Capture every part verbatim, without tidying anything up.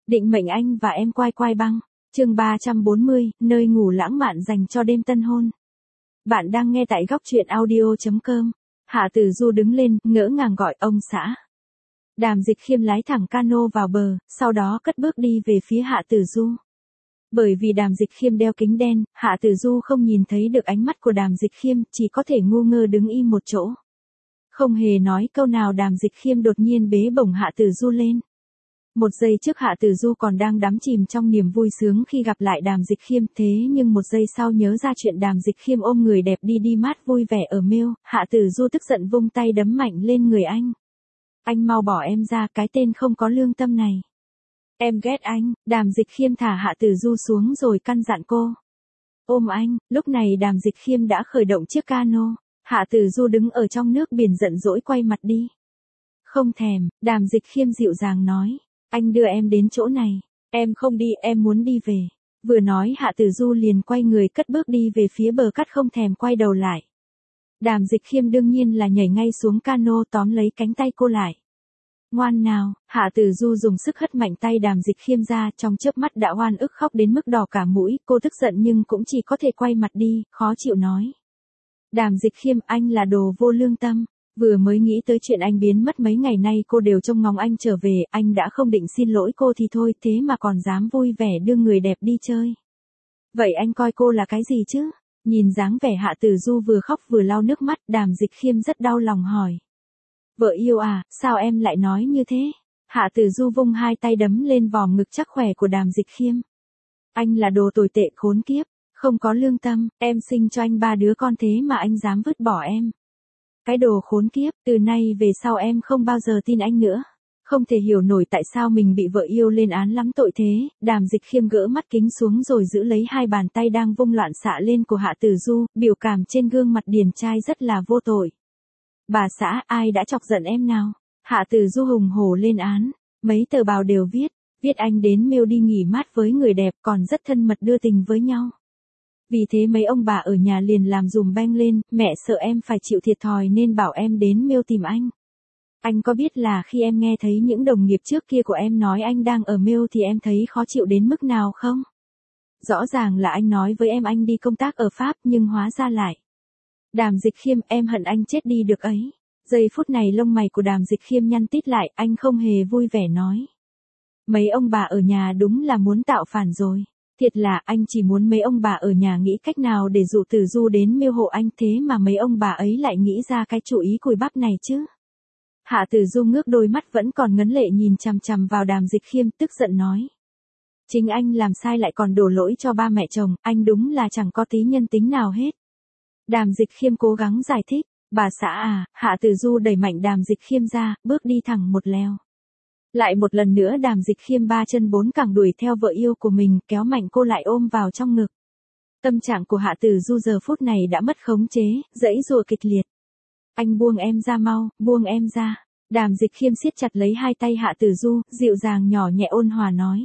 Định mệnh anh và em quai quai băng. Chương ba trăm bốn mươi, nơi ngủ lãng mạn dành cho đêm tân hôn. Bạn đang nghe tại góc truyện audio chấm com. Hạ Tử Du đứng lên, ngỡ ngàng gọi ông xã. Đàm Dịch Khiêm lái thẳng cano vào bờ, sau đó cất bước đi về phía Hạ Tử Du. Bởi vì Đàm Dịch Khiêm đeo kính đen, Hạ Tử Du không nhìn thấy được ánh mắt của Đàm Dịch Khiêm, chỉ có thể ngu ngơ đứng im một chỗ. Không hề nói câu nào, Đàm Dịch Khiêm đột nhiên bế bổng Hạ Tử Du lên. Một giây trước Hạ Tử Du còn đang đắm chìm trong niềm vui sướng khi gặp lại Đàm Dịch Khiêm, thế nhưng một giây sau nhớ ra chuyện Đàm Dịch Khiêm ôm người đẹp đi đi mát vui vẻ ở Miêu, Hạ Tử Du tức giận vung tay đấm mạnh lên người anh. Anh mau bỏ em ra, cái tên không có lương tâm này. Em ghét anh. Đàm Dịch Khiêm thả Hạ Tử Du xuống rồi căn dặn cô. Ôm anh. Lúc này Đàm Dịch Khiêm đã khởi động chiếc cano. Hạ Tử Du đứng ở trong nước biển giận dỗi quay mặt đi. Không thèm. Đàm Dịch Khiêm dịu dàng nói. Anh đưa em đến chỗ này. Em không đi, em muốn đi về. Vừa nói Hạ Tử Du liền quay người cất bước đi về phía bờ cát, không thèm quay đầu lại. Đàm Dịch Khiêm đương nhiên là nhảy ngay xuống cano tóm lấy cánh tay cô lại. Ngoan nào. Hạ Tử Du dùng sức hất mạnh tay Đàm Dịch Khiêm ra, trong chớp mắt đã oan ức khóc đến mức đỏ cả mũi, cô tức giận nhưng cũng chỉ có thể quay mặt đi, khó chịu nói. Đàm Dịch Khiêm, anh là đồ vô lương tâm. Vừa mới nghĩ tới chuyện anh biến mất mấy ngày nay cô đều trông ngóng anh trở về, anh đã không định xin lỗi cô thì thôi, thế mà còn dám vui vẻ đưa người đẹp đi chơi. Vậy anh coi cô là cái gì chứ? Nhìn dáng vẻ Hạ Tử Du vừa khóc vừa lau nước mắt, Đàm Dịch Khiêm rất đau lòng hỏi. Vợ yêu à, sao em lại nói như thế? Hạ Tử Du vung hai tay đấm lên vòm ngực chắc khỏe của Đàm Dịch Khiêm. Anh là đồ tồi tệ khốn kiếp, không có lương tâm, em sinh cho anh ba đứa con thế mà anh dám vứt bỏ em. Cái đồ khốn kiếp, từ nay về sau em không bao giờ tin anh nữa. Không thể hiểu nổi tại sao mình bị vợ yêu lên án lắm tội thế. Đàm Dịch Khiêm gỡ mắt kính xuống rồi giữ lấy hai bàn tay đang vung loạn xạ lên của Hạ Tử Du, biểu cảm trên gương mặt điển trai rất là vô tội. Bà xã, ai đã chọc giận em nào? Hạ Tử Du hùng hổ lên án. Mấy tờ báo đều viết, viết anh đến Miêu đi nghỉ mát với người đẹp, còn rất thân mật đưa tình với nhau. Vì thế mấy ông bà ở nhà liền làm dùm beng lên, mẹ sợ em phải chịu thiệt thòi nên bảo em đến Miêu tìm anh. Anh có biết là khi em nghe thấy những đồng nghiệp trước kia của em nói anh đang ở Miêu thì em thấy khó chịu đến mức nào không? Rõ ràng là anh nói với em anh đi công tác ở Pháp nhưng hóa ra lại. Đàm Dịch Khiêm, em hận anh chết đi được ấy. Giây phút này lông mày của Đàm Dịch Khiêm nhăn tít lại, anh không hề vui vẻ nói. Mấy ông bà ở nhà đúng là muốn tạo phản rồi. Thiệt là anh chỉ muốn mấy ông bà ở nhà nghĩ cách nào để dụ Tử Du đến Miêu hộ anh, thế mà mấy ông bà ấy lại nghĩ ra cái chủ ý cùi bắp này chứ. Hạ Tử Du ngước đôi mắt vẫn còn ngấn lệ nhìn chằm chằm vào Đàm Dịch Khiêm, tức giận nói. Chính anh làm sai lại còn đổ lỗi cho ba mẹ chồng, anh đúng là chẳng có tí nhân tính nào hết. Đàm Dịch Khiêm cố gắng giải thích. Bà xã à. Hạ Tử Du đẩy mạnh Đàm Dịch Khiêm ra, bước đi thẳng một leo. Lại một lần nữa Đàm Dịch Khiêm ba chân bốn cẳng đuổi theo vợ yêu của mình, kéo mạnh cô lại ôm vào trong ngực. Tâm trạng của Hạ Tử Du giờ phút này đã mất khống chế, giãy giụa kịch liệt. Anh buông em ra mau, buông em ra. Đàm Dịch Khiêm siết chặt lấy hai tay Hạ Tử Du, dịu dàng nhỏ nhẹ ôn hòa nói.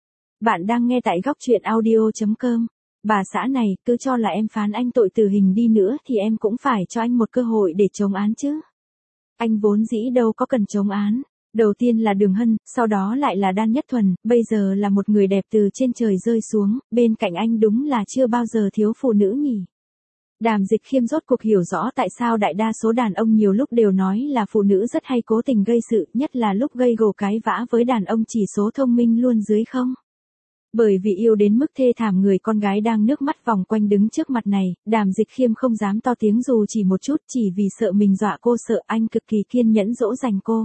Bạn đang nghe tại góc truyện audio chấm com. Bà xã này, cứ cho là em phán anh tội tử hình đi nữa thì em cũng phải cho anh một cơ hội để chống án chứ. Anh vốn dĩ đâu có cần chống án. Đầu tiên là Đường Hân, sau đó lại là Đan Nhất Thuần, bây giờ là một người đẹp từ trên trời rơi xuống, bên cạnh anh đúng là chưa bao giờ thiếu phụ nữ nhỉ. Đàm Dịch Khiêm rốt cuộc hiểu rõ tại sao đại đa số đàn ông nhiều lúc đều nói là phụ nữ rất hay cố tình gây sự, nhất là lúc gây gổ cái vã với đàn ông chỉ số thông minh luôn dưới không. Bởi vì yêu đến mức thê thảm người con gái đang nước mắt vòng quanh đứng trước mặt này, Đàm Dịch Khiêm không dám to tiếng dù chỉ một chút, chỉ vì sợ mình dọa cô, sợ anh cực kỳ kiên nhẫn dỗ dành cô.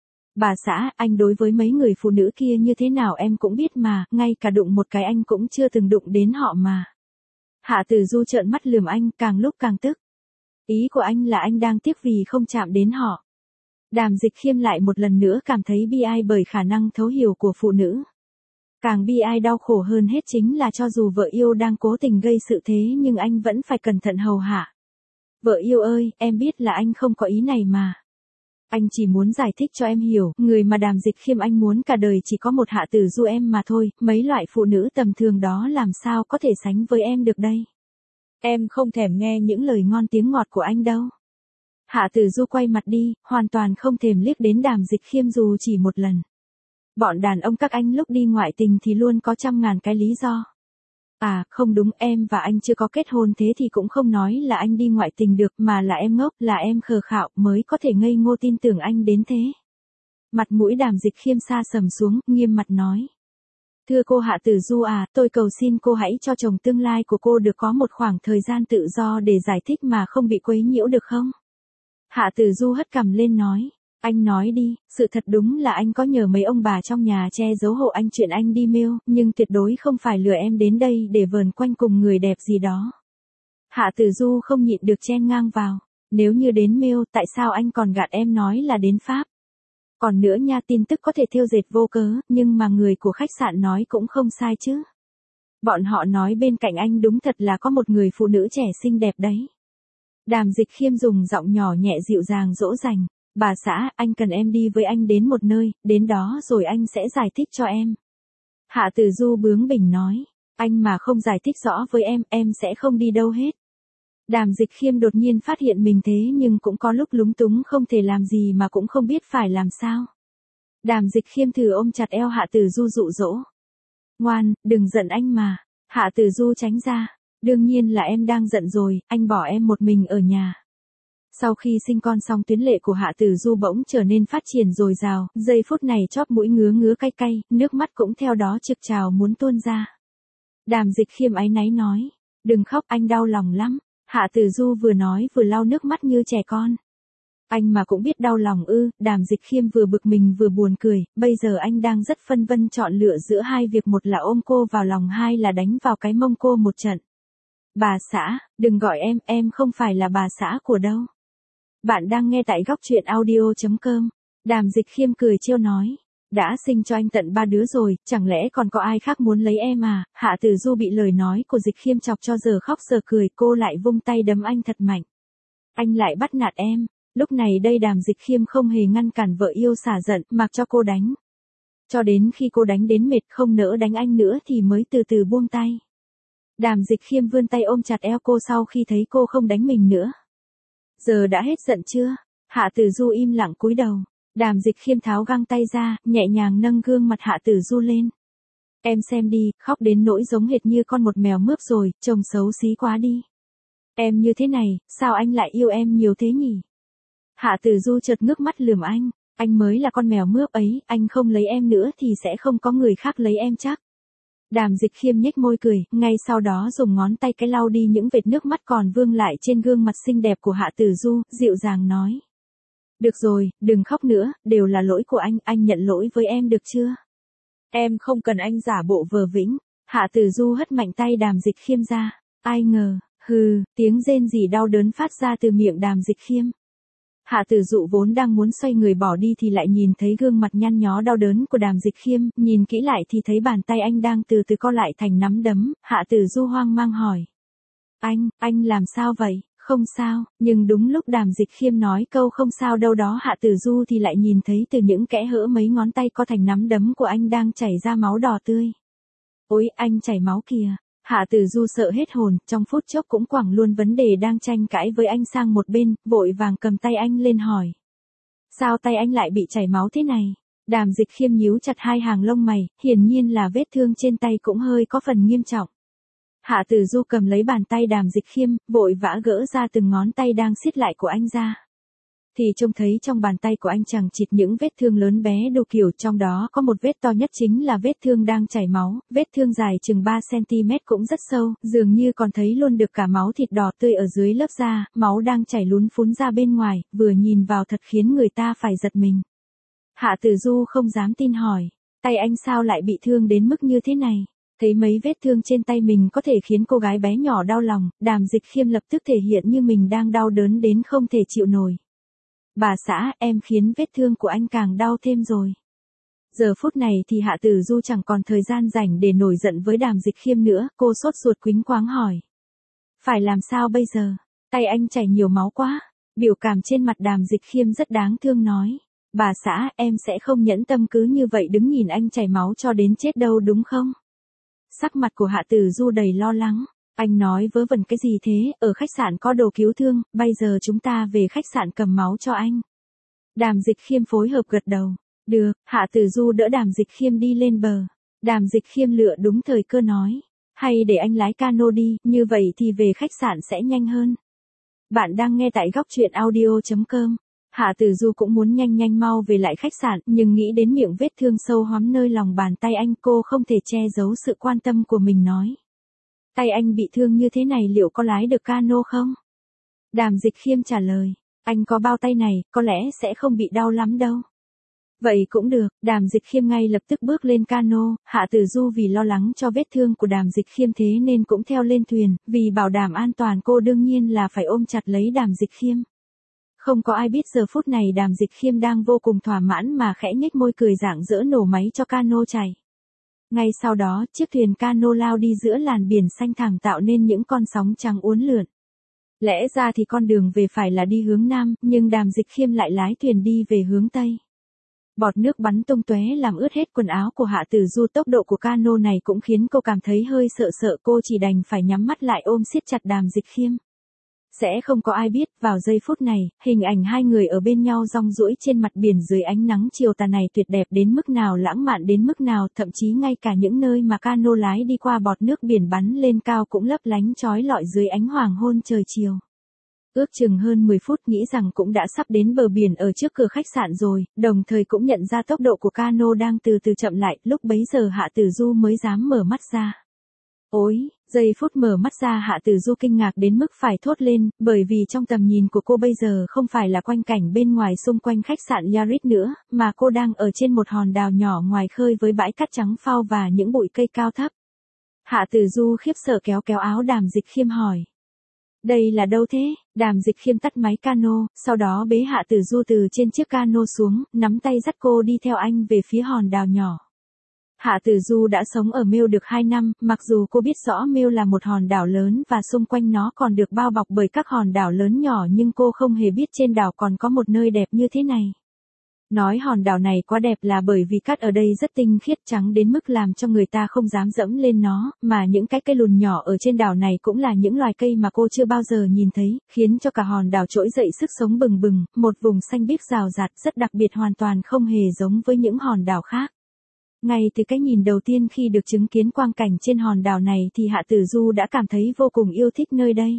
Bà xã, anh đối với mấy người phụ nữ kia như thế nào em cũng biết mà, ngay cả đụng một cái anh cũng chưa từng đụng đến họ mà. Hạ Tử Du trợn mắt lườm anh, càng lúc càng tức. Ý của anh là anh đang tiếc vì không chạm đến họ. Đàm Dịch Khiêm lại một lần nữa cảm thấy bi ai bởi khả năng thấu hiểu của phụ nữ. Càng bi ai đau khổ hơn hết chính là cho dù vợ yêu đang cố tình gây sự thế nhưng anh vẫn phải cẩn thận hầu hạ. Vợ yêu ơi, em biết là anh không có ý này mà. Anh chỉ muốn giải thích cho em hiểu, người mà Đàm Dịch Khiêm anh muốn cả đời chỉ có một Hạ Tử Du em mà thôi, mấy loại phụ nữ tầm thường đó làm sao có thể sánh với em được đây. Em không thèm nghe những lời ngon tiếng ngọt của anh đâu. Hạ Tử Du quay mặt đi, hoàn toàn không thèm liếc đến Đàm Dịch Khiêm dù chỉ một lần. Bọn đàn ông các anh lúc đi ngoại tình thì luôn có trăm ngàn cái lý do. À, không đúng, em và anh chưa có kết hôn thế thì cũng không nói là anh đi ngoại tình được, mà là em ngốc, là em khờ khạo mới có thể ngây ngô tin tưởng anh đến thế. Mặt mũi Đàm Dịch Khiêm sa sầm xuống, nghiêm mặt nói. Thưa cô Hạ Tử Du à, tôi cầu xin cô hãy cho chồng tương lai của cô được có một khoảng thời gian tự do để giải thích mà không bị quấy nhiễu được không? Hạ Tử Du hất cằm lên nói. Anh nói đi, sự thật đúng là anh có nhờ mấy ông bà trong nhà che giấu hộ anh chuyện anh đi mail, nhưng tuyệt đối không phải lừa em đến đây để vờn quanh cùng người đẹp gì đó. Hạ Tử Du không nhịn được chen ngang vào. Nếu như đến mail, tại sao anh còn gạt em nói là đến Pháp? Còn nữa nha, tin tức có thể thêu dệt vô cớ, nhưng mà người của khách sạn nói cũng không sai chứ. Bọn họ nói bên cạnh anh đúng thật là có một người phụ nữ trẻ xinh đẹp đấy. Đàm Dịch Khiêm dùng giọng nhỏ nhẹ dịu dàng dỗ dành. Bà xã, anh cần em đi với anh đến một nơi, đến đó rồi anh sẽ giải thích cho em. Hạ Tử Du bướng bỉnh nói. Anh mà không giải thích rõ với em, em sẽ không đi đâu hết. Đàm Dịch Khiêm đột nhiên phát hiện mình thế nhưng cũng có lúc lúng túng không thể làm gì mà cũng không biết phải làm sao. Đàm Dịch Khiêm thử ôm chặt eo Hạ Tử Du dụ dỗ. Ngoan, đừng giận anh mà. Hạ Tử Du tránh ra. Đương nhiên là em đang giận rồi, anh bỏ em một mình ở nhà. Sau khi sinh con xong tuyến lệ của Hạ Tử Du bỗng trở nên phát triển dồi dào, giây phút này chóp mũi ngứa ngứa cay cay, nước mắt cũng theo đó trực trào muốn tuôn ra. Đàm Dịch Khiêm áy náy nói. Đừng khóc, anh đau lòng lắm. Hạ Tử Du vừa nói vừa lau nước mắt như trẻ con. Anh mà cũng biết đau lòng ư? Đàm Dịch Khiêm vừa bực mình vừa buồn cười, bây giờ anh đang rất phân vân chọn lựa giữa hai việc, một là ôm cô vào lòng, hai là đánh vào cái mông cô một trận. Bà xã, đừng gọi em, em không phải là bà xã của đâu. Bạn đang nghe tại góc truyện audio chấm com. Đàm Dịch Khiêm cười trêu nói. Đã sinh cho anh tận ba đứa rồi, chẳng lẽ còn có ai khác muốn lấy em à? Hạ Tử Du bị lời nói của Dịch Khiêm chọc cho giờ khóc giờ cười, cô lại vung tay đấm anh thật mạnh. Anh lại bắt nạt em. Lúc này đây Đàm Dịch Khiêm không hề ngăn cản vợ yêu xả giận, mặc cho cô đánh. Cho đến khi cô đánh đến mệt không nỡ đánh anh nữa thì mới từ từ buông tay. Đàm Dịch Khiêm vươn tay ôm chặt eo cô sau khi thấy cô không đánh mình nữa. Giờ đã hết giận chưa? Hạ Tử Du im lặng cúi đầu. Đàm Dịch Khiêm tháo găng tay ra, nhẹ nhàng nâng gương mặt Hạ Tử Du lên. Em xem đi, khóc đến nỗi giống hệt như con một mèo mướp rồi, trông xấu xí quá đi. Em như thế này, sao anh lại yêu em nhiều thế nhỉ? Hạ Tử Du chợt ngước mắt lườm anh. Anh mới là con mèo mướp ấy, anh không lấy em nữa thì sẽ không có người khác lấy em chắc. Đàm Dịch Khiêm nhếch môi cười, ngay sau đó dùng ngón tay cái lau đi những vệt nước mắt còn vương lại trên gương mặt xinh đẹp của Hạ Tử Du, dịu dàng nói. Được rồi, đừng khóc nữa, đều là lỗi của anh, anh nhận lỗi với em được chưa? Em không cần anh giả bộ vờ vĩnh. Hạ Tử Du hất mạnh tay Đàm Dịch Khiêm ra. Ai ngờ, hừ, tiếng rên rỉ đau đớn phát ra từ miệng Đàm Dịch Khiêm. Hạ Tử Dụ vốn đang muốn xoay người bỏ đi thì lại nhìn thấy gương mặt nhăn nhó đau đớn của Đàm Dịch Khiêm, nhìn kỹ lại thì thấy bàn tay anh đang từ từ co lại thành nắm đấm. Hạ Tử Du hoang mang hỏi. Anh, anh làm sao vậy? Không sao, nhưng đúng lúc Đàm Dịch Khiêm nói câu không sao đâu đó Hạ Tử Du thì lại nhìn thấy từ những kẽ hở mấy ngón tay co thành nắm đấm của anh đang chảy ra máu đỏ tươi. Ôi, anh chảy máu kìa. Hạ Tử Du sợ hết hồn, trong phút chốc cũng quẳng luôn vấn đề đang tranh cãi với anh sang một bên, vội vàng cầm tay anh lên hỏi. Sao tay anh lại bị chảy máu thế này? Đàm Dịch Khiêm nhíu chặt hai hàng lông mày, hiển nhiên là vết thương trên tay cũng hơi có phần nghiêm trọng. Hạ Tử Du cầm lấy bàn tay Đàm Dịch Khiêm, vội vã gỡ ra từng ngón tay đang siết lại của anh ra. Thì trông thấy trong bàn tay của anh chằng chịt những vết thương lớn bé đủ kiểu, trong đó có một vết to nhất chính là vết thương đang chảy máu, vết thương dài chừng ba xăng ti mét cũng rất sâu, dường như còn thấy luôn được cả máu thịt đỏ tươi ở dưới lớp da, máu đang chảy lún phún ra bên ngoài, vừa nhìn vào thật khiến người ta phải giật mình. Hạ Tử Du không dám tin hỏi, tay anh sao lại bị thương đến mức như thế này? Thấy mấy vết thương trên tay mình có thể khiến cô gái bé nhỏ đau lòng, Đàm Dịch Khiêm lập tức thể hiện như mình đang đau đớn đến không thể chịu nổi. Bà xã, em khiến vết thương của anh càng đau thêm rồi. Giờ phút này thì Hạ Tử Du chẳng còn thời gian rảnh để nổi giận với Đàm Dịch Khiêm nữa, cô sốt ruột quýnh quáng hỏi. Phải làm sao bây giờ? Tay anh chảy nhiều máu quá. Biểu cảm trên mặt Đàm Dịch Khiêm rất đáng thương nói. Bà xã, em sẽ không nhẫn tâm cứ như vậy đứng nhìn anh chảy máu cho đến chết đâu đúng không? Sắc mặt của Hạ Tử Du đầy lo lắng. Anh nói vớ vẩn cái gì thế, ở khách sạn có đồ cứu thương, bây giờ chúng ta về khách sạn cầm máu cho anh. Đàm Dịch Khiêm phối hợp gật đầu. Được, Hạ Tử Du đỡ Đàm Dịch Khiêm đi lên bờ. Đàm Dịch Khiêm lựa đúng thời cơ nói. Hay để anh lái cano đi, như vậy thì về khách sạn sẽ nhanh hơn. Bạn đang nghe tại góc truyện audio chấm com. Hạ Tử Du cũng muốn nhanh nhanh mau về lại khách sạn, nhưng nghĩ đến miệng vết thương sâu hoắm nơi lòng bàn tay anh, cô không thể che giấu sự quan tâm của mình nói. Tay anh bị thương như thế này liệu có lái được cano không? Đàm Dịch Khiêm trả lời. Anh có bao tay này, có lẽ sẽ không bị đau lắm đâu. Vậy cũng được, Đàm Dịch Khiêm ngay lập tức bước lên cano, Hạ Tử Du vì lo lắng cho vết thương của Đàm Dịch Khiêm thế nên cũng theo lên thuyền, vì bảo đảm an toàn cô đương nhiên là phải ôm chặt lấy Đàm Dịch Khiêm. Không có ai biết giờ phút này Đàm Dịch Khiêm đang vô cùng thỏa mãn mà khẽ nhếch môi cười rạng rỡ nổ máy cho cano chạy. Ngay sau đó, chiếc thuyền cano lao đi giữa làn biển xanh thẳm tạo nên những con sóng trắng uốn lượn. Lẽ ra thì con đường về phải là đi hướng nam, nhưng Đàm Dịch Khiêm lại lái thuyền đi về hướng tây. Bọt nước bắn tung tóe làm ướt hết quần áo của Hạ Tử Du, tốc độ của cano này cũng khiến cô cảm thấy hơi sợ sợ, cô chỉ đành phải nhắm mắt lại ôm siết chặt Đàm Dịch Khiêm. Sẽ không có ai biết, vào giây phút này, hình ảnh hai người ở bên nhau rong ruổi trên mặt biển dưới ánh nắng chiều tà này tuyệt đẹp đến mức nào, lãng mạn đến mức nào, thậm chí ngay cả những nơi mà cano lái đi qua bọt nước biển bắn lên cao cũng lấp lánh chói lọi dưới ánh hoàng hôn trời chiều. Ước chừng hơn mười phút nghĩ rằng cũng đã sắp đến bờ biển ở trước cửa khách sạn rồi, đồng thời cũng nhận ra tốc độ của cano đang từ từ chậm lại, lúc bấy giờ Hạ Tử Du mới dám mở mắt ra. Ôi, giây phút mở mắt ra Hạ Tử Du kinh ngạc đến mức phải thốt lên, bởi vì trong tầm nhìn của cô bây giờ không phải là quanh cảnh bên ngoài xung quanh khách sạn Yaris nữa, mà cô đang ở trên một hòn đảo nhỏ ngoài khơi với bãi cát trắng phao và những bụi cây cao thấp. Hạ Tử Du khiếp sợ kéo kéo áo Đàm Dịch Khiêm hỏi. Đây là đâu thế? Đàm Dịch Khiêm tắt máy cano, sau đó bế Hạ Tử Du từ trên chiếc cano xuống, nắm tay dắt cô đi theo anh về phía hòn đảo nhỏ. Hạ Tử Du đã sống ở Mêu được hai năm, mặc dù cô biết rõ Mêu là một hòn đảo lớn và xung quanh nó còn được bao bọc bởi các hòn đảo lớn nhỏ, nhưng cô không hề biết trên đảo còn có một nơi đẹp như thế này. Nói hòn đảo này quá đẹp là bởi vì cát ở đây rất tinh khiết trắng đến mức làm cho người ta không dám dẫm lên nó, mà những cái cây lùn nhỏ ở trên đảo này cũng là những loài cây mà cô chưa bao giờ nhìn thấy, khiến cho cả hòn đảo trỗi dậy sức sống bừng bừng, một vùng xanh biếc rào rạt rất đặc biệt hoàn toàn không hề giống với những hòn đảo khác. Ngay từ cái nhìn đầu tiên khi được chứng kiến quang cảnh trên hòn đảo này thì Hạ Tử Du đã cảm thấy vô cùng yêu thích nơi đây.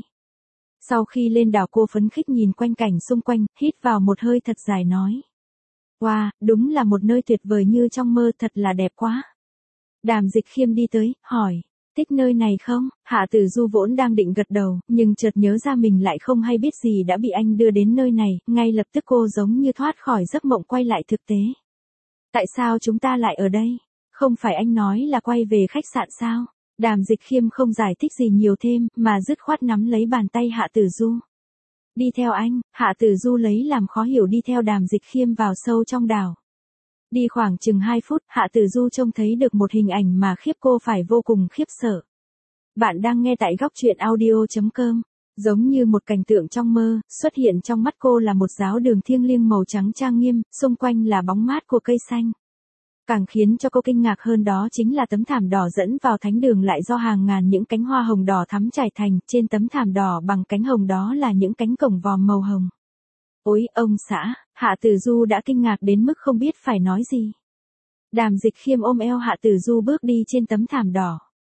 Sau khi lên đảo cô phấn khích nhìn quanh cảnh xung quanh, hít vào một hơi thật dài nói. Wow, đúng là một nơi tuyệt vời như trong mơ, thật là đẹp quá. Đàm Dịch Khiêm đi tới, hỏi, thích nơi này không? Hạ Tử Du vốn đang định gật đầu, nhưng chợt nhớ ra mình lại không hay biết gì đã bị anh đưa đến nơi này, ngay lập tức cô giống như thoát khỏi giấc mộng quay lại thực tế. Tại sao chúng ta lại ở đây? Không phải anh nói là quay về khách sạn sao? Đàm Dịch Khiêm không giải thích gì nhiều thêm, mà dứt khoát nắm lấy bàn tay Hạ Tử Du. Đi theo anh, Hạ Tử Du lấy làm khó hiểu đi theo Đàm Dịch Khiêm vào sâu trong đảo. Đi khoảng chừng hai phút, Hạ Tử Du trông thấy được một hình ảnh mà khiếp cô phải vô cùng khiếp sợ. Bạn đang nghe tại góc truyện audio chấm com. Giống như một cảnh tượng trong mơ, xuất hiện trong mắt cô là một giáo đường thiêng liêng màu trắng trang nghiêm, xung quanh là bóng mát của cây xanh. Càng khiến cho cô kinh ngạc hơn đó chính là tấm thảm đỏ dẫn vào thánh đường lại do hàng ngàn những cánh hoa hồng đỏ thắm trải thành, trên tấm thảm đỏ bằng cánh hồng đó là những cánh cổng vòm màu hồng. Ôi, ông xã, Hạ Tử Du đã kinh ngạc đến mức không biết phải nói gì. Đàm Dịch Khiêm ôm eo Hạ Tử Du bước đi trên tấm thảm đỏ.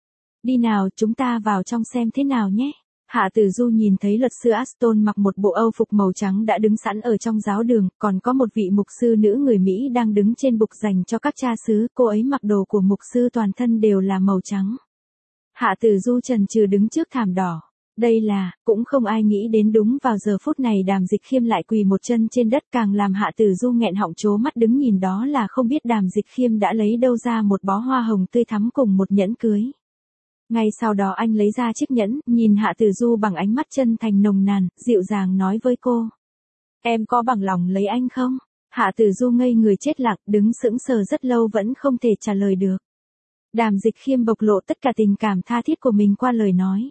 Đi nào, chúng ta vào trong xem thế nào nhé. Hạ Tử Du nhìn thấy luật sư Aston mặc một bộ âu phục màu trắng đã đứng sẵn ở trong giáo đường, còn có một vị mục sư nữ người Mỹ đang đứng trên bục dành cho các cha xứ, cô ấy mặc đồ của mục sư toàn thân đều là màu trắng. Hạ Tử Du chần chừ đứng trước thảm đỏ. Đây là, cũng không ai nghĩ đến đúng vào giờ phút này Đàm Dịch Khiêm lại quỳ một chân trên đất, càng làm Hạ Tử Du nghẹn họng trố mắt đứng nhìn đó là không biết Đàm Dịch Khiêm đã lấy đâu ra một bó hoa hồng tươi thắm cùng một nhẫn cưới. Ngay sau đó anh lấy ra chiếc nhẫn, nhìn Hạ Tử Du bằng ánh mắt chân thành nồng nàn, dịu dàng nói với cô. Em có bằng lòng lấy anh không? Hạ Tử Du ngây người chết lặng, đứng sững sờ rất lâu vẫn không thể trả lời được. Đàm Dịch Khiêm bộc lộ tất cả tình cảm tha thiết của mình qua lời nói.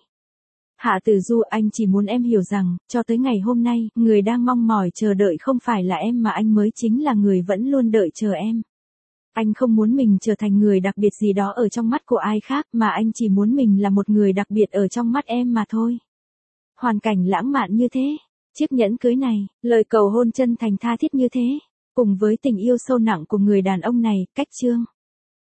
Hạ Tử Du, anh chỉ muốn em hiểu rằng, cho tới ngày hôm nay, người đang mong mỏi chờ đợi không phải là em mà anh mới chính là người vẫn luôn đợi chờ em. Anh không muốn mình trở thành người đặc biệt gì đó ở trong mắt của ai khác, mà anh chỉ muốn mình là một người đặc biệt ở trong mắt em mà thôi. Hoàn cảnh lãng mạn như thế, chiếc nhẫn cưới này, lời cầu hôn chân thành tha thiết như thế. Cùng với tình yêu sâu nặng của người đàn ông này, cách Trương